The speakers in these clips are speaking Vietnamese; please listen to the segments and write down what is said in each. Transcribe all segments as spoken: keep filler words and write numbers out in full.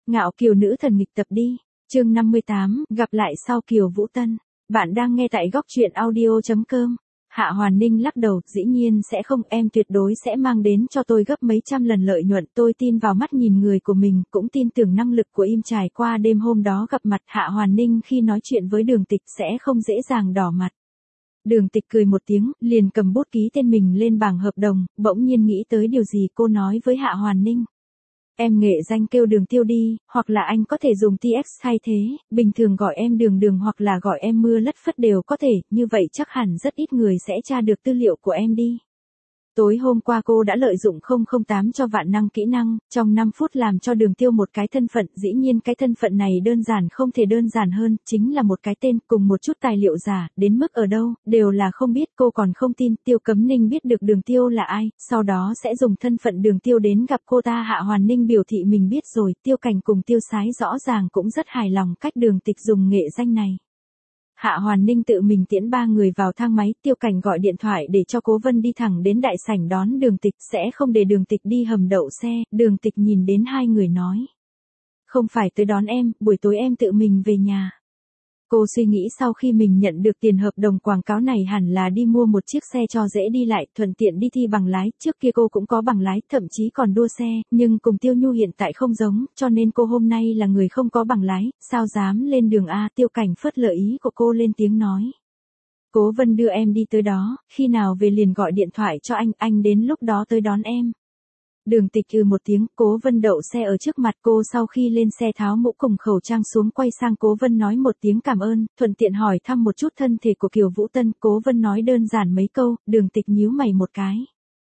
Ngạo Kiều nữ thần nghịch tập đi. Chương năm mươi tám, gặp lại sau Kiều Vũ Tân. Bạn đang nghe tại góc truyện audio chấm com. Hạ Hoàn Ninh lắc đầu, dĩ nhiên sẽ không, em tuyệt đối sẽ mang đến cho tôi gấp mấy trăm lần lợi nhuận. Tôi tin vào mắt nhìn người của mình, cũng tin tưởng năng lực của im trải qua đêm hôm đó gặp mặt. Hạ Hoàn Ninh khi nói chuyện với Đường Tịch sẽ không dễ dàng đỏ mặt. Đường Tịch cười một tiếng, liền cầm bút ký tên mình lên bảng hợp đồng, bỗng nhiên nghĩ tới điều gì, cô nói với Hạ Hoàn Ninh. Em nghệ danh kêu Đường Tiêu đi, hoặc là anh có thể dùng tê ích thay thế, bình thường gọi em Đường Đường hoặc là gọi em Mưa Lất Phất đều có thể, như vậy chắc hẳn rất ít người sẽ tra được tư liệu của em đi. Tối hôm qua cô đã lợi dụng không không tám cho vạn năng kỹ năng, trong năm phút làm cho Đường Tiêu một cái thân phận, dĩ nhiên cái thân phận này đơn giản không thể đơn giản hơn, chính là một cái tên cùng một chút tài liệu giả, đến mức ở đâu, đều là không biết. Cô còn không tin Tiêu Cấm Ninh biết được Đường Tiêu là ai, sau đó sẽ dùng thân phận Đường Tiêu đến gặp cô ta. Hạ Hoàn Ninh biểu thị mình biết rồi, Tiêu Cảnh cùng Tiêu Sái rõ ràng cũng rất hài lòng cách Đường Tịch dùng nghệ danh này. Hạ Hoàn Ninh tự mình tiễn ba người vào thang máy, Tiêu Cảnh gọi điện thoại để cho Cố Vân đi thẳng đến đại sảnh đón Đường Tịch, sẽ không để Đường Tịch đi hầm đậu xe. Đường Tịch nhìn đến hai người nói. Không phải tới đón em, buổi tối em tự mình về nhà. Cô suy nghĩ sau khi mình nhận được tiền hợp đồng quảng cáo này hẳn là đi mua một chiếc xe cho dễ đi lại, thuận tiện đi thi bằng lái, trước kia cô cũng có bằng lái, thậm chí còn đua xe, nhưng cùng Tiêu Nhu hiện tại không giống, cho nên cô hôm nay là người không có bằng lái, sao dám lên đường a. Tiêu Cảnh phớt lờ ý của cô lên tiếng nói. Cố Vân đưa em đi tới đó, khi nào về liền gọi điện thoại cho anh, anh đến lúc đó tới đón em. Đường Tịch ừ một tiếng, Cố Vân đậu xe ở trước mặt cô, sau khi lên xe tháo mũ cùng khẩu trang xuống, quay sang Cố Vân nói một tiếng cảm ơn, thuận tiện hỏi thăm một chút thân thể của Kiều Vũ Tân. Cố Vân nói đơn giản mấy câu, Đường Tịch nhíu mày một cái.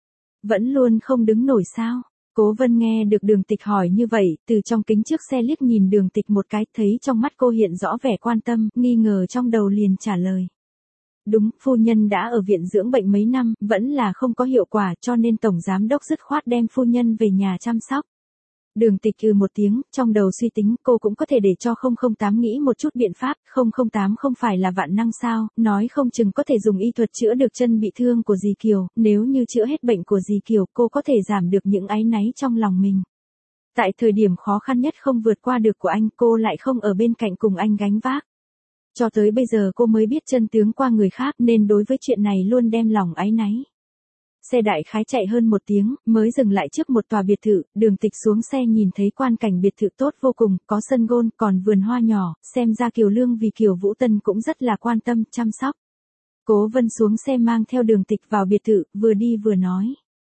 Vẫn luôn không đứng nổi sao? Cố Vân nghe được Đường Tịch hỏi như vậy, từ trong kính trước xe liếc nhìn Đường Tịch một cái, thấy trong mắt cô hiện rõ vẻ quan tâm, nghi ngờ trong đầu liền trả lời. Đúng, phu nhân đã ở viện dưỡng bệnh mấy năm, vẫn là không có hiệu quả, cho nên tổng giám đốc dứt khoát đem phu nhân về nhà chăm sóc. Đường Tịch ừ một tiếng, trong đầu suy tính, cô cũng có thể để cho không không tám nghĩ một chút biện pháp, không không tám không phải là vạn năng sao, nói không chừng có thể dùng y thuật chữa được chân bị thương của dì Kiều, nếu như chữa hết bệnh của dì Kiều, cô có thể giảm được những áy náy trong lòng mình. Tại thời điểm khó khăn nhất không vượt qua được của anh, cô lại không ở bên cạnh cùng anh gánh vác. Cho tới bây giờ cô mới biết chân tướng qua người khác, nên đối với chuyện này luôn đem lòng áy náy. Xe đại khái chạy hơn một tiếng, mới dừng lại trước một tòa biệt thự. Đường Tịch xuống xe nhìn thấy quan cảnh biệt thự tốt vô cùng, có sân gôn, còn vườn hoa nhỏ, xem ra Kiều Lương vì Kiều Vũ Tân cũng rất là quan tâm, chăm sóc. Cố Vân xuống xe mang theo Đường Tịch vào biệt thự, vừa đi vừa nói.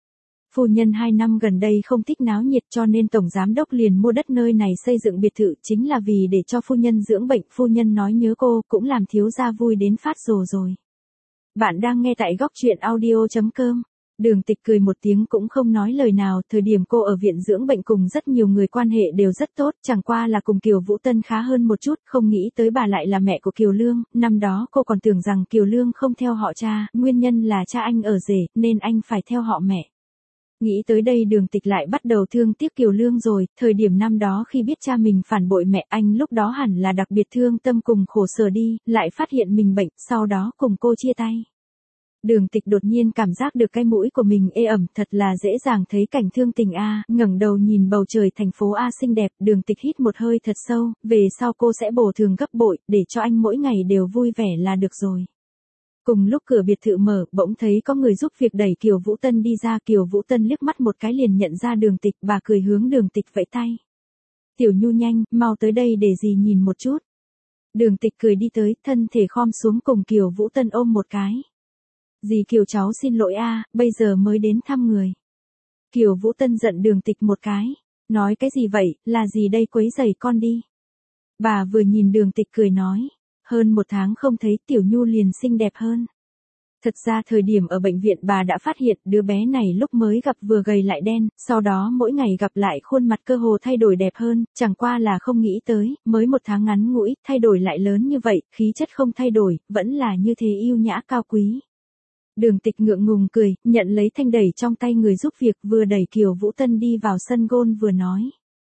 Phu nhân hai năm gần đây không thích náo nhiệt, cho nên tổng giám đốc liền mua đất nơi này xây dựng biệt thự, chính là vì để cho phu nhân dưỡng bệnh. Phu nhân nói nhớ cô, cũng làm thiếu gia vui đến phát rồ rồi. Bạn đang nghe tại góc truyện audio chấm com. Đường Tịch cười một tiếng cũng không nói lời nào, thời điểm cô ở viện dưỡng bệnh cùng rất nhiều người quan hệ đều rất tốt, chẳng qua là cùng Kiều Vũ Tân khá hơn một chút, không nghĩ tới bà lại là mẹ của Kiều Lương. Năm đó cô còn tưởng rằng Kiều Lương không theo họ cha, nguyên nhân là cha anh ở rể, nên anh phải theo họ mẹ. Nghĩ tới đây Đường Tịch lại bắt đầu thương tiếc Kiều Lương rồi, thời điểm năm đó khi biết cha mình phản bội mẹ, anh lúc đó hẳn là đặc biệt thương tâm cùng khổ sở đi, lại phát hiện mình bệnh, sau đó cùng cô chia tay. Đường Tịch đột nhiên cảm giác được cái mũi của mình ê ẩm, thật là dễ dàng thấy cảnh thương tình a. Ngẩng đầu nhìn bầu trời thành phố A xinh đẹp, Đường Tịch hít một hơi thật sâu, về sau cô sẽ bổ thường gấp bội, để cho anh mỗi ngày đều vui vẻ là được rồi. Cùng lúc cửa biệt thự mở, bỗng thấy có người giúp việc đẩy Kiều Vũ Tân đi ra. Kiều Vũ Tân liếc mắt một cái liền nhận ra Đường Tịch, bà cười hướng Đường Tịch vẫy tay. Tiểu Nhu nhanh, mau tới đây để dì nhìn một chút. Đường Tịch cười đi tới, thân thể khom xuống cùng Kiều Vũ Tân ôm một cái. Dì Kiều cháu xin lỗi a, bây giờ mới đến thăm người. Kiều Vũ Tân giận Đường Tịch một cái. Nói cái gì vậy, là gì đây, quấy rầy con đi. Bà vừa nhìn Đường Tịch cười nói. Hơn một tháng không thấy Tiểu Nhu liền xinh đẹp hơn. Thật ra thời điểm ở bệnh viện bà đã phát hiện đứa bé này lúc mới gặp vừa gầy lại đen, sau đó mỗi ngày gặp lại khuôn mặt cơ hồ thay đổi đẹp hơn, chẳng qua là không nghĩ tới, mới một tháng ngắn ngủi, thay đổi lại lớn như vậy, khí chất không thay đổi, vẫn là như thế yêu nhã cao quý. Đường Tịch ngượng ngùng cười, nhận lấy thanh đẩy trong tay người giúp việc, vừa đẩy Kiều Vũ Tân đi vào sân gôn vừa nói.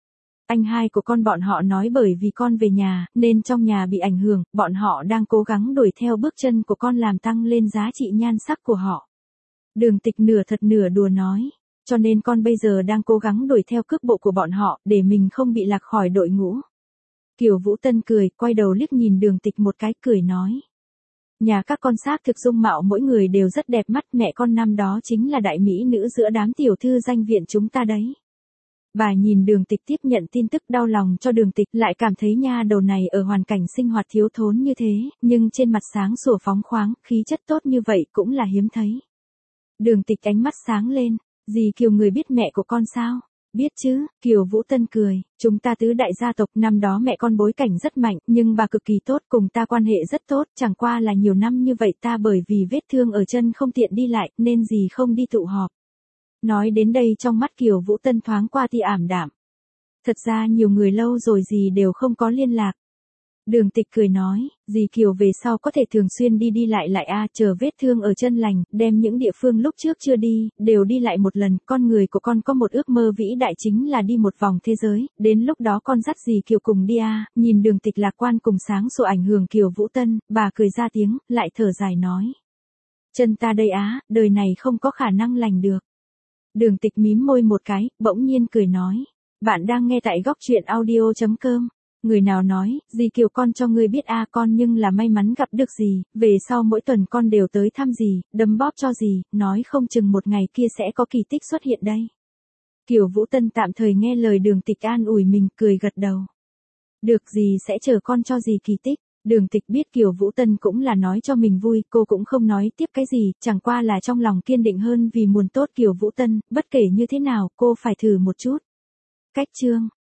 Anh hai của con bọn họ nói bởi vì con về nhà, nên trong nhà bị ảnh hưởng, bọn họ đang cố gắng đuổi theo bước chân của con làm tăng lên giá trị nhan sắc của họ. Đường Tịch nửa thật nửa đùa nói. cho nên con bây giờ đang cố gắng đuổi theo cước bộ của bọn họ, để mình không bị lạc khỏi đội ngũ. Kiều Vũ Tân cười, quay đầu liếc nhìn Đường Tịch một cái, cười nói. Nhà các con xác thực dung mạo mỗi người đều rất đẹp mắt, mẹ con năm đó chính là đại mỹ nữ giữa đám tiểu thư danh viện chúng ta đấy. Bà nhìn Đường Tịch tiếp nhận tin tức, đau lòng cho Đường Tịch, lại cảm thấy nha đầu này ở hoàn cảnh sinh hoạt thiếu thốn như thế, nhưng trên mặt sáng sủa phóng khoáng, khí chất tốt như vậy cũng là hiếm thấy. Đường Tịch ánh mắt sáng lên, dì Kiều người biết mẹ của con sao? Biết chứ, Kiều Vũ Tân cười, chúng ta tứ đại gia tộc, năm đó mẹ con bối cảnh rất mạnh, nhưng bà cực kỳ tốt, cùng ta quan hệ rất tốt, chẳng qua là nhiều năm như vậy ta bởi vì vết thương ở chân không tiện đi lại, nên dì không đi tụ họp. Nói đến đây trong mắt Kiều Vũ Tân thoáng qua tia ảm đạm. Thật ra nhiều người lâu rồi dì đều không có liên lạc. Đường Tịch cười nói, dì Kiều về sau có thể thường xuyên đi đi lại lại a, chờ vết thương ở chân lành, đem những địa phương lúc trước chưa đi, đều đi lại một lần, con người của con có một ước mơ vĩ đại chính là đi một vòng thế giới, đến lúc đó con dắt dì Kiều cùng đi a. Nhìn Đường Tịch lạc quan cùng sáng sủa ảnh hưởng Kiều Vũ Tân, bà cười ra tiếng, lại thở dài nói. Chân ta đây á, đời này không có khả năng lành được. Đường Tịch mím môi một cái, bỗng nhiên cười nói, bạn đang nghe tại góc truyện audio chấm com. Người nào nói, dì Kiều con cho ngươi biết a, con nhưng là may mắn gặp được dì, về sau mỗi tuần con đều tới thăm dì, đấm bóp cho dì, nói không chừng một ngày kia sẽ có kỳ tích xuất hiện đây. Kiều Vũ Tân tạm thời nghe lời Đường Tịch an ủi mình, cười gật đầu. Được, dì sẽ chờ con cho dì kỳ tích. Đường Tịch biết Kiều Vũ Tân cũng là nói cho mình vui, cô cũng không nói tiếp cái gì, chẳng qua là trong lòng kiên định hơn vì muốn tốt Kiều Vũ Tân, bất kể như thế nào, cô phải thử một chút. Cách chương